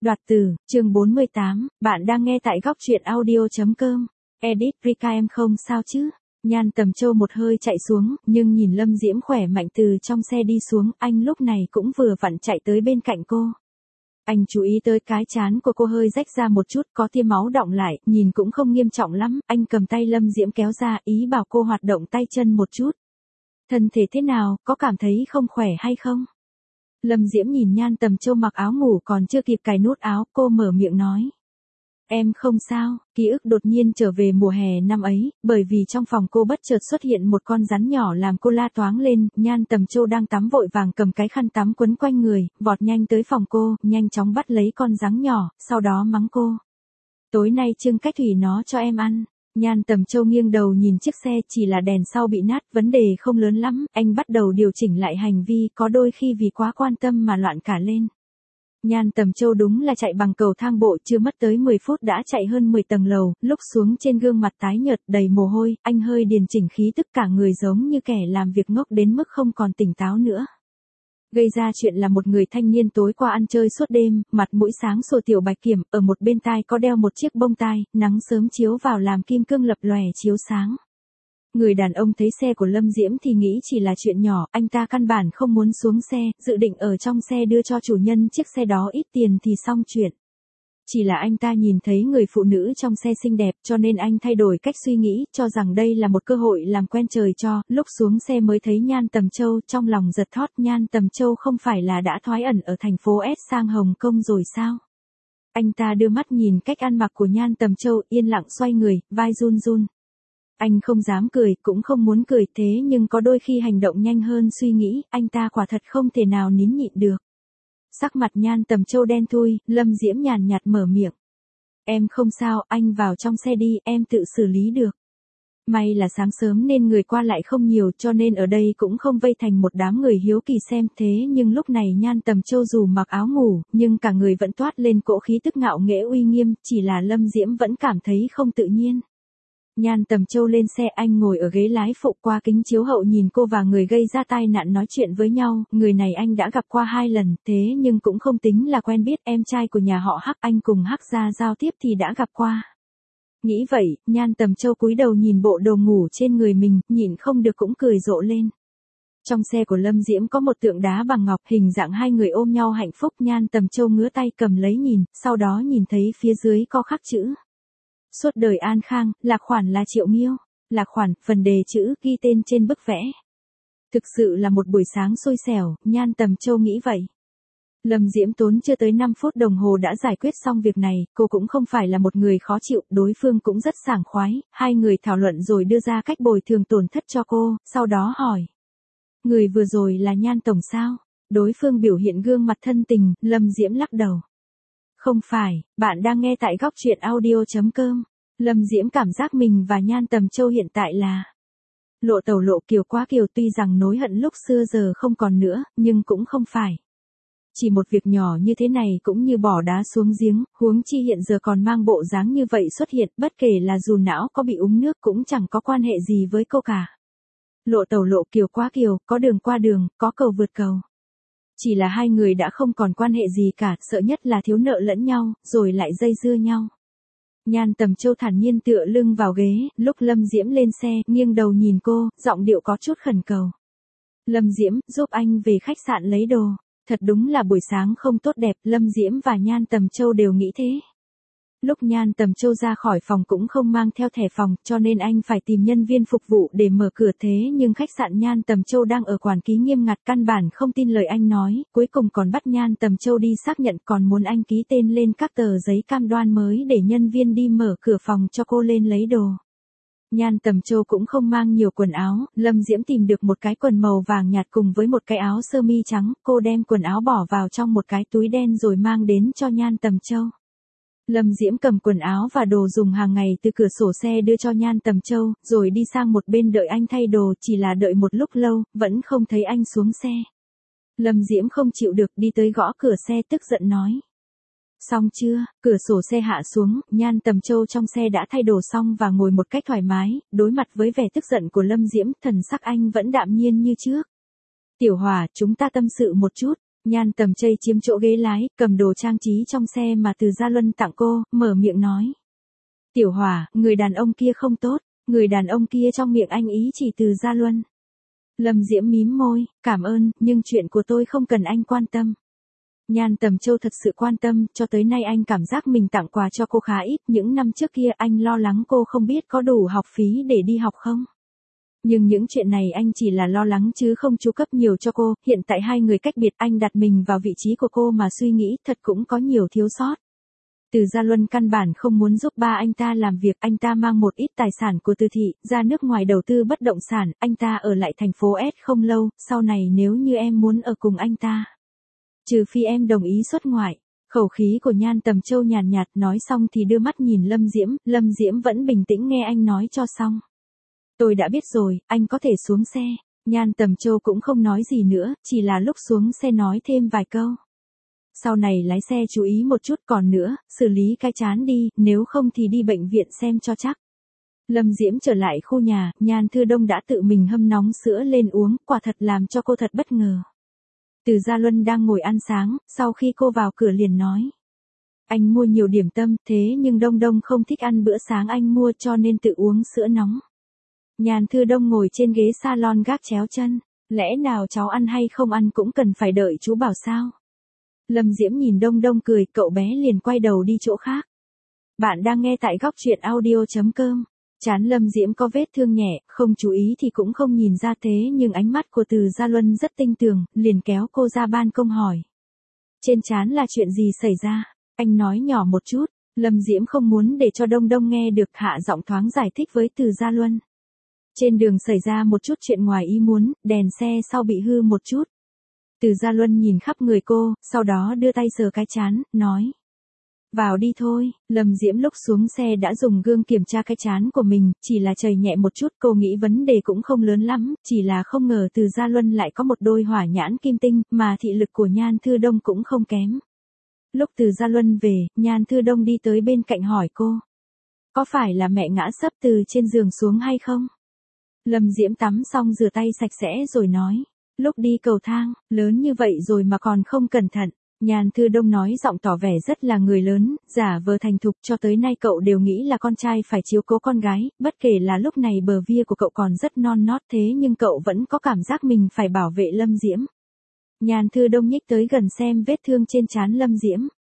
Đoạt từ, chương 48, bạn đang nghe tại góc truyện audio.com. Edit Rika em không sao chứ? Nhan Tầm Châu một hơi chạy xuống, nhưng nhìn Lâm Diễm khỏe mạnh từ trong xe đi xuống, anh lúc này cũng vừa vặn chạy tới bên cạnh cô. Anh chú ý tới cái trán của cô hơi rách ra một chút, có tia máu đọng lại, nhìn cũng không nghiêm trọng lắm, anh cầm tay Lâm Diễm kéo ra, ý bảo cô hoạt động tay chân một chút. Thân thể thế nào, có cảm thấy không khỏe hay không? Lâm Diễm nhìn Nhan Tầm Châu mặc áo ngủ còn chưa kịp cài nút áo, cô mở miệng nói. Em không sao, ký ức đột nhiên trở về mùa hè năm ấy, bởi vì trong phòng cô bất chợt xuất hiện một con rắn nhỏ làm cô la toáng lên, Nhan Tầm Châu đang tắm vội vàng cầm cái khăn tắm quấn quanh người, vọt nhanh tới phòng cô, nhanh chóng bắt lấy con rắn nhỏ, sau đó mắng cô. Tối nay trưng cách thủy nó cho em ăn. Nhan Tầm Châu nghiêng đầu nhìn chiếc xe, chỉ là đèn sau bị nát, vấn đề không lớn lắm, anh bắt đầu điều chỉnh lại hành vi, có đôi khi vì quá quan tâm mà loạn cả lên. Nhan Tầm Châu đúng là chạy bằng cầu thang bộ, chưa mất tới 10 phút đã chạy hơn 10 tầng lầu, lúc xuống trên gương mặt tái nhợt đầy mồ hôi, anh hơi điền chỉnh khí tức cả người giống như kẻ làm việc ngốc đến mức không còn tỉnh táo nữa. Gây ra chuyện là một người thanh niên tối qua ăn chơi suốt đêm, mặt mũi sáng sủa tiểu bạch kiểm, ở một bên tai có đeo một chiếc bông tai, nắng sớm chiếu vào làm kim cương lập lòe chiếu sáng. Người đàn ông thấy xe của Lâm Diễm thì nghĩ chỉ là chuyện nhỏ, anh ta căn bản không muốn xuống xe, dự định ở trong xe đưa cho chủ nhân chiếc xe đó ít tiền thì xong chuyện. Chỉ là anh ta nhìn thấy người phụ nữ trong xe xinh đẹp cho nên anh thay đổi cách suy nghĩ, cho rằng đây là một cơ hội làm quen trời cho, lúc xuống xe mới thấy Nhan Tầm Châu, trong lòng giật thót, Nhan Tầm Châu không phải là đã thoái ẩn ở thành phố S sang Hồng Kông rồi sao? Anh ta đưa mắt nhìn cách ăn mặc của Nhan Tầm Châu, yên lặng xoay người, vai run run. Anh không dám cười, cũng không muốn cười, thế nhưng có đôi khi hành động nhanh hơn suy nghĩ, anh ta quả thật không thể nào nín nhịn được. Sắc mặt Nhan Tầm Châu đen thui, Lâm Diễm nhàn nhạt mở miệng. Em không sao, anh vào trong xe đi, em tự xử lý được. May là sáng sớm nên người qua lại không nhiều cho nên ở đây cũng không vây thành một đám người hiếu kỳ xem, thế nhưng lúc này Nhan Tầm Châu dù mặc áo ngủ, nhưng cả người vẫn toát lên cỗ khí tức ngạo nghễ uy nghiêm, chỉ là Lâm Diễm vẫn cảm thấy không tự nhiên. Nhan Tầm Châu lên xe, anh ngồi ở ghế lái phụ, qua kính chiếu hậu nhìn cô và người gây ra tai nạn nói chuyện với nhau, người này anh đã gặp qua 2 lần, thế nhưng cũng không tính là quen biết, em trai của nhà họ Hắc, anh cùng Hắc gia giao tiếp thì đã gặp qua. Nghĩ vậy, Nhan Tầm Châu cúi đầu nhìn bộ đồ ngủ trên người mình, nhịn không được cũng cười rộ lên. Trong xe của Lâm Diễm có một tượng đá bằng ngọc, hình dạng hai người ôm nhau hạnh phúc, Nhan Tầm Châu ngứa tay cầm lấy nhìn, sau đó nhìn thấy phía dưới có khắc chữ. Suốt đời an khang, lạc khoản là Triệu Nghiêu, lạc khoản, phần đề chữ ghi tên trên bức vẽ. Thực sự là một buổi sáng xui xẻo, Nhan Tầm Châu nghĩ vậy. Lâm Diễm tốn chưa tới 5 phút đồng hồ đã giải quyết xong việc này, cô cũng không phải là một người khó chịu, đối phương cũng rất sảng khoái, hai người thảo luận rồi đưa ra cách bồi thường tổn thất cho cô, sau đó hỏi. Người vừa rồi là Nhan Tổng sao? Đối phương biểu hiện gương mặt thân tình, Lâm Diễm lắc đầu. Không phải, bạn đang nghe tại góc truyện audio.com. Lâm Diễm cảm giác mình và Nhan Tầm Châu hiện tại là lộ tẩu lộ kiều quá kiều, tuy rằng nối hận lúc xưa giờ không còn nữa, nhưng cũng không phải. Chỉ một việc nhỏ như thế này cũng như bỏ đá xuống giếng, huống chi hiện giờ còn mang bộ dáng như vậy xuất hiện, bất kể là dù não có bị uống nước cũng chẳng có quan hệ gì với cô cả. Lộ tẩu lộ kiều quá kiều, có đường qua đường, có cầu vượt cầu. Chỉ là hai người đã không còn quan hệ gì cả, sợ nhất là thiếu nợ lẫn nhau, rồi lại dây dưa nhau. Nhan Tầm Châu thản nhiên tựa lưng vào ghế, lúc Lâm Diễm lên xe, nghiêng đầu nhìn cô, giọng điệu có chút khẩn cầu. Lâm Diễm, giúp anh về khách sạn lấy đồ. Thật đúng là buổi sáng không tốt đẹp, Lâm Diễm và Nhan Tầm Châu đều nghĩ thế. Lúc Nhan Tầm Châu ra khỏi phòng cũng không mang theo thẻ phòng, cho nên anh phải tìm nhân viên phục vụ để mở cửa, thế nhưng khách sạn Nhan Tầm Châu đang ở quản ký nghiêm ngặt, căn bản không tin lời anh nói, cuối cùng còn bắt Nhan Tầm Châu đi xác nhận, còn muốn anh ký tên lên các tờ giấy cam đoan mới để nhân viên đi mở cửa phòng cho cô lên lấy đồ. Nhan Tầm Châu cũng không mang nhiều quần áo, Lâm Diễm tìm được một cái quần màu vàng nhạt cùng với một cái áo sơ mi trắng, cô đem quần áo bỏ vào trong một cái túi đen rồi mang đến cho Nhan Tầm Châu. Lâm Diễm cầm quần áo và đồ dùng hàng ngày từ cửa sổ xe đưa cho Nhan Tầm Châu, rồi đi sang một bên đợi anh thay đồ, chỉ là đợi một lúc lâu, vẫn không thấy anh xuống xe. Lâm Diễm không chịu được đi tới gõ cửa xe tức giận nói. Xong chưa? Cửa sổ xe hạ xuống, Nhan Tầm Châu trong xe đã thay đồ xong và ngồi một cách thoải mái, đối mặt với vẻ tức giận của Lâm Diễm, thần sắc anh vẫn đạm nhiên như trước. Tiểu Hòa, chúng ta tâm sự một chút. Nhan Tầm Chây chiếm chỗ ghế lái, cầm đồ trang trí trong xe mà Từ Gia Luân tặng cô, mở miệng nói. Tiểu Hỏa, người đàn ông kia không tốt, người đàn ông kia trong miệng anh ý chỉ Từ Gia Luân. Lâm Diễm mím môi, cảm ơn, nhưng chuyện của tôi không cần anh quan tâm. Nhan Tầm Châu thật sự quan tâm, cho tới nay anh cảm giác mình tặng quà cho cô khá ít, những năm trước kia anh lo lắng cô không biết có đủ học phí để đi học không. Nhưng những chuyện này anh chỉ là lo lắng chứ không chu cấp nhiều cho cô, hiện tại hai người cách biệt anh đặt mình vào vị trí của cô mà suy nghĩ thật cũng có nhiều thiếu sót. Từ Gia Luân căn bản không muốn giúp ba anh ta làm việc, anh ta mang một ít tài sản của Từ thị, ra nước ngoài đầu tư bất động sản, anh ta ở lại thành phố S không lâu, sau này nếu như em muốn ở cùng anh ta. Trừ phi em đồng ý xuất ngoại. Khẩu khí của Nhan Tầm Châu nhàn nhạt nói xong thì đưa mắt nhìn Lâm Diễm vẫn bình tĩnh nghe anh nói cho xong. Tôi đã biết rồi, anh có thể xuống xe. Nhan Tầm Châu cũng không nói gì nữa, chỉ là lúc xuống xe nói thêm vài câu. Sau này lái xe chú ý một chút, còn nữa, xử lý cái chán đi, nếu không thì đi bệnh viện xem cho chắc. Lâm Diễm trở lại khu nhà, Nhan Thư Đông đã tự mình hâm nóng sữa lên uống, quả thật làm cho cô thật bất ngờ. Từ Gia Luân đang ngồi ăn sáng, sau khi cô vào cửa liền nói. Anh mua nhiều điểm tâm, thế nhưng Đông Đông không thích ăn bữa sáng anh mua cho nên tự uống sữa nóng. Nhan Thư Đông ngồi trên ghế salon gác chéo chân, lẽ nào cháu ăn hay không ăn cũng cần phải đợi chú bảo sao? Lâm Diễm nhìn Đông Đông cười, cậu bé liền quay đầu đi chỗ khác. Bạn đang nghe tại góc truyện audio.com. Trán Lâm Diễm có vết thương nhẹ, không chú ý thì cũng không nhìn ra thế nhưng ánh mắt của Từ Gia Luân rất tinh tường, liền kéo cô ra ban công hỏi. Trên trán là chuyện gì xảy ra? Anh nói nhỏ một chút, Lâm Diễm không muốn để cho Đông Đông nghe được, hạ giọng thoáng giải thích với Từ Gia Luân. Trên đường xảy ra một chút chuyện ngoài ý muốn, đèn xe sau bị hư một chút. Từ Gia Luân nhìn khắp người cô, sau đó đưa tay sờ cái trán, nói. Vào đi thôi. Lâm Diễm lúc xuống xe đã dùng gương kiểm tra cái trán của mình, chỉ là chảy nhẹ một chút, cô nghĩ vấn đề cũng không lớn lắm, chỉ là không ngờ Từ Gia Luân lại có một đôi hỏa nhãn kim tinh, mà thị lực của Nhan Thư Đông cũng không kém. Lúc Từ Gia Luân về, Nhan Thư Đông đi tới bên cạnh hỏi cô. Có phải là mẹ ngã sấp từ trên giường xuống hay không? Lâm Diễm tắm xong rửa tay sạch sẽ rồi nói. Lúc đi cầu thang, lớn như vậy rồi mà còn không cẩn thận. Nhan Thư Đông nói giọng tỏ vẻ rất là người lớn, giả vờ thành thục, cho tới nay cậu đều nghĩ là con trai phải chiếu cố con gái, bất kể là lúc này bờ via của cậu còn rất non nót thế nhưng cậu vẫn có cảm giác mình phải bảo vệ Lâm Diễm. Nhan Thư Đông nhích tới gần xem vết thương trên trán Lâm Diễm.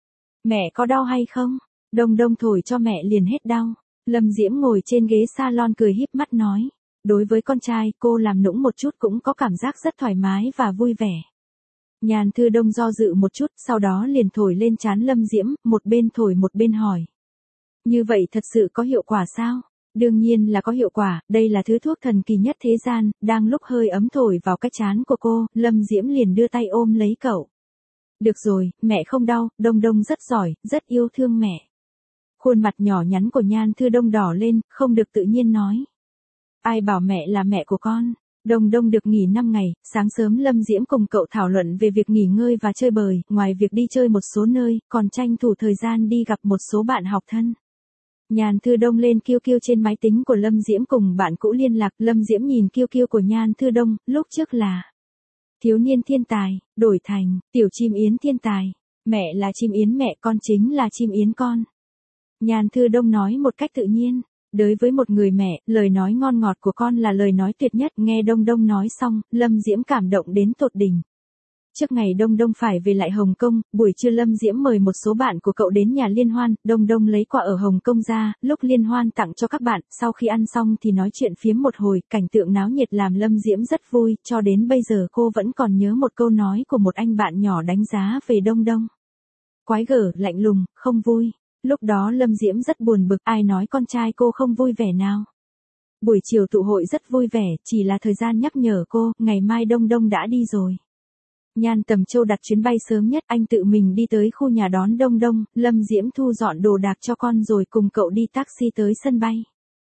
Mẹ có đau hay không? Đông Đông thổi cho mẹ liền hết đau. Lâm Diễm ngồi trên ghế salon cười híp mắt nói. Đối với con trai, cô làm nũng một chút cũng có cảm giác rất thoải mái và vui vẻ. Nhan Thư Đông do dự một chút, sau đó liền thổi lên trán Lâm Diễm, một bên thổi một bên hỏi. Như vậy thật sự có hiệu quả sao? Đương nhiên là có hiệu quả, đây là thứ thuốc thần kỳ nhất thế gian, đang lúc hơi ấm thổi vào cái trán của cô, Lâm Diễm liền đưa tay ôm lấy cậu. Được rồi, mẹ không đau, Đông Đông rất giỏi, rất yêu thương mẹ. Khuôn mặt nhỏ nhắn của Nhan Thư Đông đỏ lên, không được tự nhiên nói. Ai bảo mẹ là mẹ của con? Đông Đông được nghỉ 5 ngày, sáng sớm Lâm Diễm cùng cậu thảo luận về việc nghỉ ngơi và chơi bời, ngoài việc đi chơi một số nơi, còn tranh thủ thời gian đi gặp một số bạn học thân. Nhan Thư Đông lên QQ trên máy tính của Lâm Diễm cùng bạn cũ liên lạc, Lâm Diễm nhìn QQ của Nhan Thư Đông, lúc trước là thiếu niên thiên tài, đổi thành tiểu chim yến thiên tài, mẹ là chim yến mẹ, con chính là chim yến con. Nhan Thư Đông nói một cách tự nhiên. Đối với một người mẹ, lời nói ngon ngọt của con là lời nói tuyệt nhất. Nghe Đông Đông nói xong, Lâm Diễm cảm động đến tột đỉnh. Trước ngày Đông Đông phải về lại Hồng Kông, buổi trưa Lâm Diễm mời một số bạn của cậu đến nhà liên hoan, Đông Đông lấy quà ở Hồng Kông ra, lúc liên hoan tặng cho các bạn, sau khi ăn xong thì nói chuyện phiếm một hồi, cảnh tượng náo nhiệt làm Lâm Diễm rất vui, cho đến bây giờ cô vẫn còn nhớ một câu nói của một anh bạn nhỏ đánh giá về Đông Đông. Quái gở, lạnh lùng, không vui. Lúc đó Lâm Diễm rất buồn bực, ai nói con trai cô không vui vẻ nào. Buổi chiều tụ hội rất vui vẻ, chỉ là thời gian nhắc nhở cô, ngày mai Đông Đông đã đi rồi. Nhan Tầm Châu đặt chuyến bay sớm nhất, anh tự mình đi tới khu nhà đón Đông Đông, Lâm Diễm thu dọn đồ đạc cho con rồi cùng cậu đi taxi tới sân bay.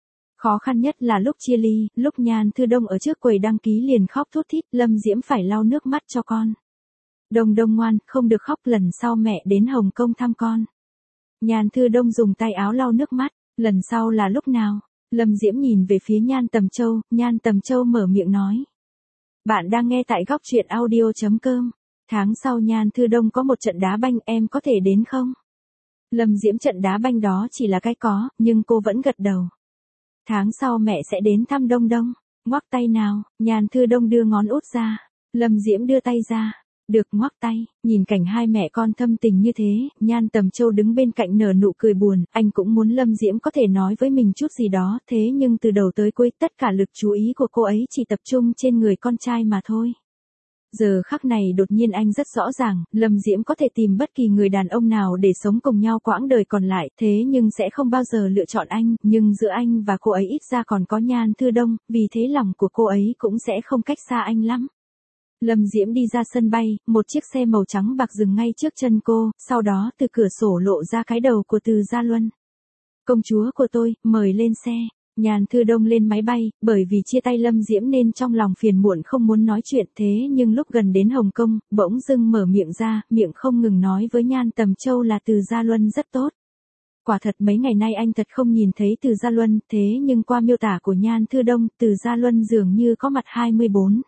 Khó khăn nhất là lúc chia ly, lúc Nhan Thư Đông ở trước quầy đăng ký liền khóc thút thít, Lâm Diễm phải lau nước mắt cho con. Đông Đông ngoan, không được khóc, lần sau mẹ đến Hồng Kông thăm con. Nhan Thư Đông dùng tay áo lau nước mắt, lần sau là lúc nào? Lâm Diễm nhìn về phía Nhan Tầm Châu mở miệng nói. Bạn đang nghe tại góc truyện audio.com. Tháng sau Nhan Thư Đông có một trận đá banh, em có thể đến không? Lâm Diễm trận đá banh đó chỉ là cái có, nhưng cô vẫn gật đầu. Tháng sau mẹ sẽ đến thăm Đông Đông. Ngoắc tay nào, Nhan Thư Đông đưa ngón út ra. Lâm Diễm đưa tay ra. Được, ngoắc tay. Nhìn cảnh hai mẹ con thâm tình như thế, Nhan Tầm Châu đứng bên cạnh nở nụ cười buồn. Anh cũng muốn Lâm Diễm có thể nói với mình chút gì đó, thế nhưng từ đầu tới cuối tất cả lực chú ý của cô ấy chỉ tập trung trên người con trai mà thôi. Giờ khắc này đột nhiên anh rất rõ ràng, Lâm Diễm có thể tìm bất kỳ người đàn ông nào để sống cùng nhau quãng đời còn lại, thế nhưng sẽ không bao giờ lựa chọn anh, nhưng giữa anh và cô ấy ít ra còn có Nhan Thư Đông, vì thế lòng của cô ấy cũng sẽ không cách xa anh lắm. Lâm Diễm đi ra sân bay, một chiếc xe màu trắng bạc dừng ngay trước chân cô, sau đó từ cửa sổ lộ ra cái đầu của Từ Gia Luân. Công chúa của tôi, mời lên xe. Nhan Thư Đông lên máy bay, bởi vì chia tay Lâm Diễm nên trong lòng phiền muộn không muốn nói chuyện thế nhưng lúc gần đến Hồng Kông, bỗng dưng mở miệng ra, miệng không ngừng nói với Nhan Tầm Châu là Từ Gia Luân rất tốt. Quả thật mấy ngày nay anh thật không nhìn thấy Từ Gia Luân, thế nhưng qua miêu tả của Nhan Thư Đông, Từ Gia Luân dường như có mặt 24.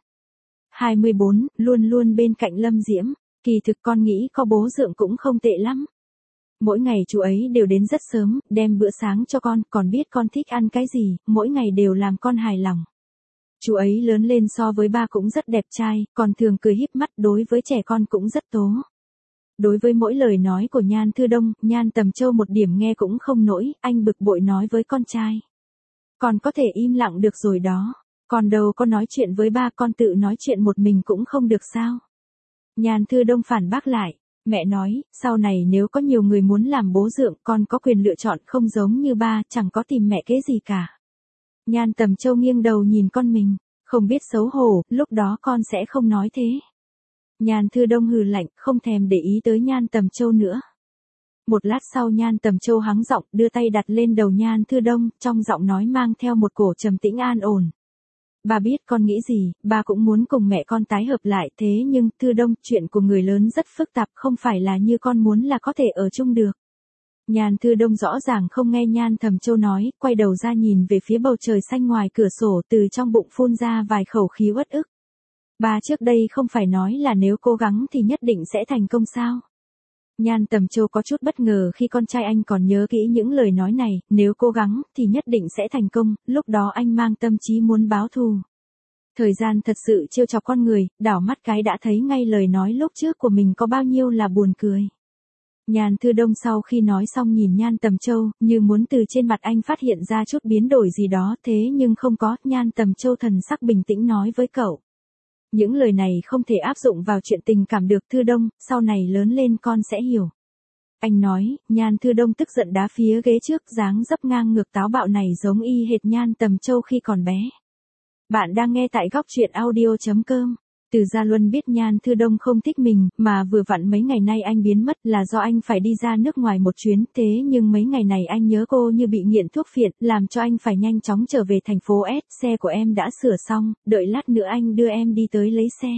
24, luôn luôn bên cạnh Lâm Diễm, kỳ thực con nghĩ có bố dượng cũng không tệ lắm. Mỗi ngày chú ấy đều đến rất sớm, đem bữa sáng cho con, còn biết con thích ăn cái gì, mỗi ngày đều làm con hài lòng. Chú ấy lớn lên so với ba cũng rất đẹp trai, còn thường cười híp mắt, đối với trẻ con cũng rất tố. Đối với mỗi lời nói của Nhan Thư Đông, Nhan Tầm Châu một điểm nghe cũng không nổi, anh bực bội nói với con trai. Con có thể im lặng được rồi đó, còn đâu có nói chuyện với ba, con tự nói chuyện một mình cũng không được sao? Nhan Thư Đông phản bác lại. Mẹ nói, sau này nếu có nhiều người muốn làm bố dượng, con có quyền lựa chọn, không giống như ba, chẳng có tìm mẹ kế gì cả. Nhan Tầm Châu nghiêng đầu nhìn con mình, không biết xấu hổ, lúc đó con sẽ không nói thế. Nhan Thư Đông hừ lạnh, không thèm để ý tới Nhan Tầm Châu nữa. Một lát sau Nhan Tầm Châu hắng giọng, đưa tay đặt lên đầu Nhan Thư Đông, trong giọng nói mang theo một cổ trầm tĩnh an ổn. Ba biết con nghĩ gì, ba cũng muốn cùng mẹ con tái hợp lại, thế nhưng, Thư Đông, chuyện của người lớn rất phức tạp, không phải là như con muốn là có thể ở chung được. Nhan Thư Đông rõ ràng không nghe Nhan Tầm Châu nói, quay đầu ra nhìn về phía bầu trời xanh ngoài cửa sổ, từ trong bụng phun ra vài khẩu khí uất ức. Ba trước đây không phải nói là nếu cố gắng thì nhất định sẽ thành công sao? Nhan Tầm Châu có chút bất ngờ khi con trai anh còn nhớ kỹ những lời nói này, nếu cố gắng thì nhất định sẽ thành công, lúc đó anh mang tâm trí muốn báo thù. Thời gian thật sự trêu chọc con người, đảo mắt cái đã thấy ngay lời nói lúc trước của mình có bao nhiêu là buồn cười. Nhan Thư Đông sau khi nói xong nhìn Nhan Tầm Châu, như muốn từ trên mặt anh phát hiện ra chút biến đổi gì đó, thế nhưng không có, Nhan Tầm Châu thần sắc bình tĩnh nói với cậu. Những lời này không thể áp dụng vào chuyện tình cảm được, Thư Đông, sau này lớn lên con sẽ hiểu. Anh nói, Nhan Thư Đông tức giận đá phía ghế trước, dáng dấp ngang ngược táo bạo này giống y hệt Nhan Tầm Châu khi còn bé. Bạn đang nghe tại góc truyện audio.com. Từ Gia Luân biết Nhan Thư Đông không thích mình, mà vừa vặn mấy ngày nay anh biến mất là do anh phải đi ra nước ngoài một chuyến, thế nhưng mấy ngày này anh nhớ cô như bị nghiện thuốc phiện, làm cho anh phải nhanh chóng trở về thành phố S, xe của em đã sửa xong, đợi lát nữa anh đưa em đi tới lấy xe.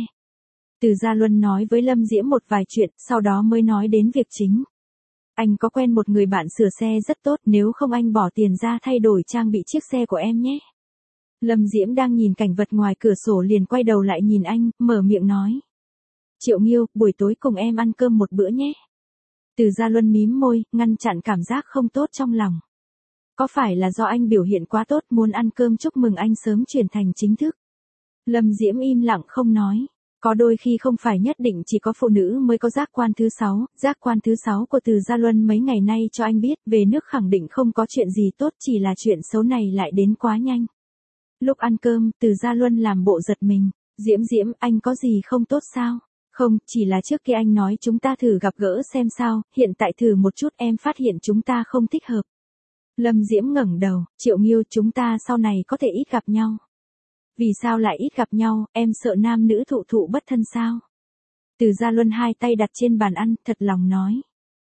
Từ Gia Luân nói với Lâm Diễm một vài chuyện, sau đó mới nói đến việc chính. Anh có quen một người bạn sửa xe rất tốt, nếu không anh bỏ tiền ra thay đổi trang bị chiếc xe của em nhé. Lâm Diễm đang nhìn cảnh vật ngoài cửa sổ liền quay đầu lại nhìn anh, mở miệng nói. Triệu Nghiêu, buổi tối cùng em ăn cơm một bữa nhé. Từ Gia Luân mím môi, ngăn chặn cảm giác không tốt trong lòng. Có phải là do anh biểu hiện quá tốt muốn ăn cơm chúc mừng anh sớm chuyển thành chính thức? Lâm Diễm im lặng không nói. Có đôi khi không phải nhất định chỉ có phụ nữ mới có giác quan thứ 6, giác quan thứ 6 của Từ Gia Luân mấy ngày nay cho anh biết về nước khẳng định không có chuyện gì tốt, chỉ là chuyện xấu này lại đến quá nhanh. Lúc ăn cơm, Từ Gia Luân làm bộ giật mình. Diễm, anh có gì không tốt sao? Không, chỉ là trước kia anh nói chúng ta thử gặp gỡ xem sao, hiện tại thử một chút em phát hiện chúng ta không thích hợp. Lâm Diễm ngẩng đầu, Triệu Nghiêu, chúng ta sau này có thể ít gặp nhau. Vì sao lại ít gặp nhau, em sợ nam nữ thụ bất thân sao? Từ Gia Luân hai tay đặt trên bàn ăn, thật lòng nói.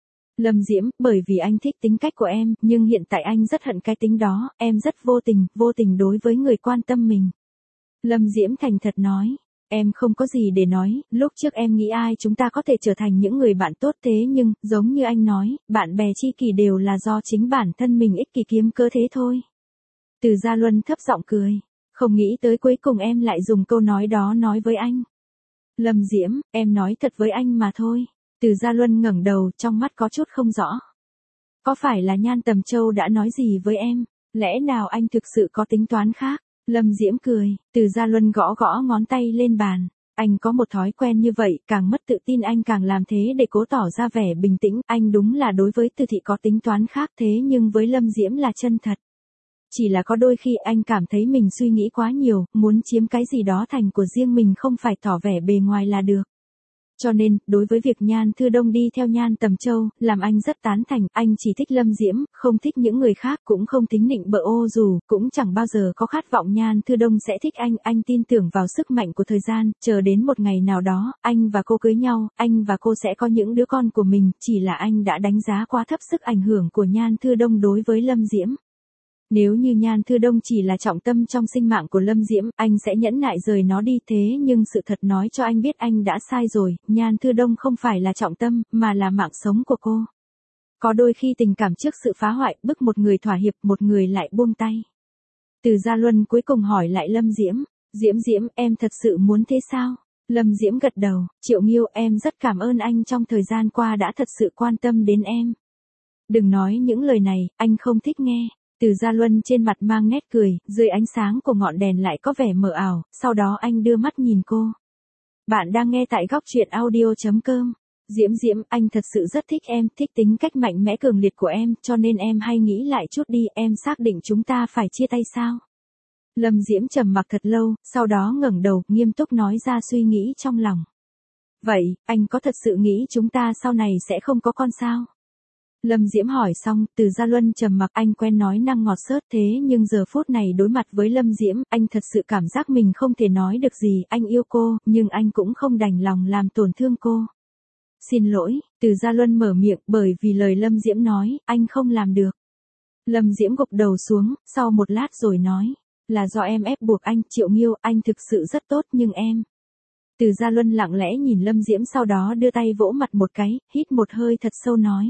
Lâm Diễm, bởi vì anh thích tính cách của em, nhưng hiện tại anh rất hận cái tính đó, em rất vô tình đối với người quan tâm mình. Lâm Diễm thành thật nói, em không có gì để nói, lúc trước em nghĩ ai chúng ta có thể trở thành những người bạn tốt, thế nhưng, giống như anh nói, bạn bè tri kỷ đều là do chính bản thân mình ích kỷ kiếm cớ thế thôi. Từ Gia Luân thấp giọng cười, không nghĩ tới cuối cùng em lại dùng câu nói đó nói với anh. Lâm Diễm, em nói thật với anh mà thôi. Từ Gia Luân ngẩng đầu, trong mắt có chút không rõ. Có phải là Nhan Tầm Châu đã nói gì với em? Lẽ nào anh thực sự có tính toán khác? Lâm Diễm cười, Từ Gia Luân gõ gõ ngón tay lên bàn. Anh có một thói quen như vậy, càng mất tự tin anh càng làm thế để cố tỏ ra vẻ bình tĩnh. Anh đúng là đối với Từ Thị có tính toán khác, thế nhưng với Lâm Diễm là chân thật. Chỉ là có đôi khi anh cảm thấy mình suy nghĩ quá nhiều, muốn chiếm cái gì đó thành của riêng mình không phải tỏ vẻ bề ngoài là được. Cho nên, đối với việc Nhan Thư Đông đi theo Nhan Tầm Châu, làm anh rất tán thành, anh chỉ thích Lâm Diễm, không thích những người khác, cũng không tính nịnh bợ ô dù, cũng chẳng bao giờ có khát vọng Nhan Thư Đông sẽ thích anh tin tưởng vào sức mạnh của thời gian, chờ đến một ngày nào đó, anh và cô cưới nhau, anh và cô sẽ có những đứa con của mình, chỉ là anh đã đánh giá quá thấp sức ảnh hưởng của Nhan Thư Đông đối với Lâm Diễm. Nếu như Nhan Thư Đông chỉ là trọng tâm trong sinh mạng của Lâm Diễm, anh sẽ nhẫn nại rời nó đi, thế nhưng sự thật nói cho anh biết anh đã sai rồi, Nhan Thư Đông không phải là trọng tâm, mà là mạng sống của cô. Có đôi khi tình cảm trước sự phá hoại, bức một người thỏa hiệp, một người lại buông tay. Từ Gia Luân cuối cùng hỏi lại Lâm Diễm, Diễm, em thật sự muốn thế sao? Lâm Diễm gật đầu, Triệu Nghiêu, em rất cảm ơn anh trong thời gian qua đã thật sự quan tâm đến em. Đừng nói những lời này, anh không thích nghe. Từ Gia Luân trên mặt mang nét cười, dưới ánh sáng của ngọn đèn lại có vẻ mờ ảo, sau đó anh đưa mắt nhìn cô. Bạn đang nghe tại góc truyện audio.com. Diễm, anh thật sự rất thích em, thích tính cách mạnh mẽ cường liệt của em, cho nên em hay nghĩ lại chút đi, em xác định chúng ta phải chia tay sao? Lâm Diễm trầm mặc thật lâu, sau đó ngẩng đầu, nghiêm túc nói ra suy nghĩ trong lòng. Vậy, anh có thật sự nghĩ chúng ta sau này sẽ không có con sao? Lâm Diễm hỏi xong, Từ Gia Luân trầm mặc, anh quen nói năng ngọt xớt thế nhưng giờ phút này đối mặt với Lâm Diễm, anh thật sự cảm giác mình không thể nói được gì, anh yêu cô, nhưng anh cũng không đành lòng làm tổn thương cô. Xin lỗi, Từ Gia Luân mở miệng, bởi vì lời Lâm Diễm nói, anh không làm được. Lâm Diễm gục đầu xuống, sau một lát rồi nói, là do em ép buộc anh, Triệu Nghiêu, anh thực sự rất tốt nhưng em. Từ Gia Luân lặng lẽ nhìn Lâm Diễm sau đó đưa tay vỗ mặt một cái, hít một hơi thật sâu nói.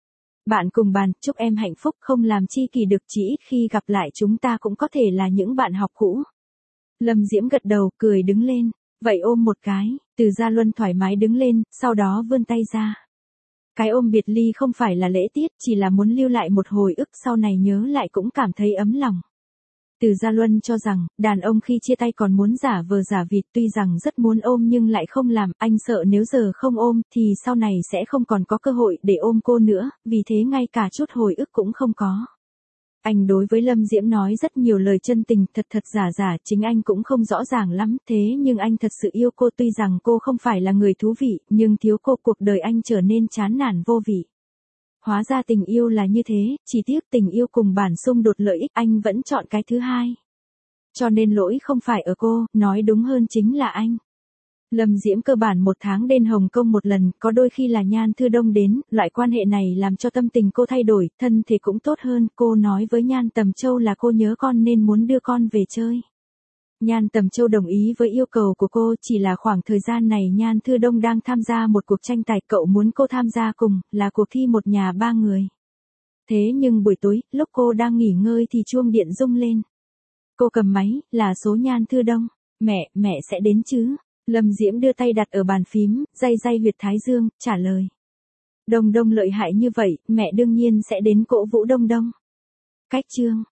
Bạn cùng bàn, chúc em hạnh phúc, không làm chi kỷ được, chỉ ít khi gặp lại chúng ta cũng có thể là những bạn học cũ. Lâm Diễm gật đầu, cười đứng lên, vậy ôm một cái, Từ Gia Luân thoải mái đứng lên, sau đó vươn tay ra. Cái ôm biệt ly không phải là lễ tiết, chỉ là muốn lưu lại một hồi ức sau này nhớ lại cũng cảm thấy ấm lòng. Từ Gia Luân cho rằng, đàn ông khi chia tay còn muốn giả vờ giả vịt, tuy rằng rất muốn ôm nhưng lại không làm, anh sợ nếu giờ không ôm, thì sau này sẽ không còn có cơ hội để ôm cô nữa, vì thế ngay cả chút hồi ức cũng không có. Anh đối với Lâm Diễm nói rất nhiều lời chân tình, thật giả, chính anh cũng không rõ ràng lắm, thế nhưng anh thật sự yêu cô, tuy rằng cô không phải là người thú vị, nhưng thiếu cô cuộc đời anh trở nên chán nản vô vị. Hóa ra tình yêu là như thế, chỉ tiếc tình yêu cùng bản xung đột lợi ích, anh vẫn chọn cái thứ hai. Cho nên lỗi không phải ở cô, nói đúng hơn chính là anh. Lâm Diễm cơ bản một tháng đến Hồng Kông một lần, có đôi khi là Nhan Thư Đông đến, loại quan hệ này làm cho tâm tình cô thay đổi, thân thể cũng tốt hơn, cô nói với Nhan Tầm Châu là cô nhớ con nên muốn đưa con về chơi. Nhan Tầm Châu đồng ý với yêu cầu của cô, chỉ là khoảng thời gian này Nhan Thư Đông đang tham gia một cuộc tranh tài, cậu muốn cô tham gia cùng, là cuộc thi một nhà ba người. Thế nhưng buổi tối, lúc cô đang nghỉ ngơi thì chuông điện rung lên. Cô cầm máy, là số Nhan Thư Đông. Mẹ sẽ đến chứ? Lâm Diễm đưa tay đặt ở bàn phím, day huyệt thái dương, trả lời. Đông lợi hại như vậy, mẹ đương nhiên sẽ đến cổ vũ Đông. Cách chương.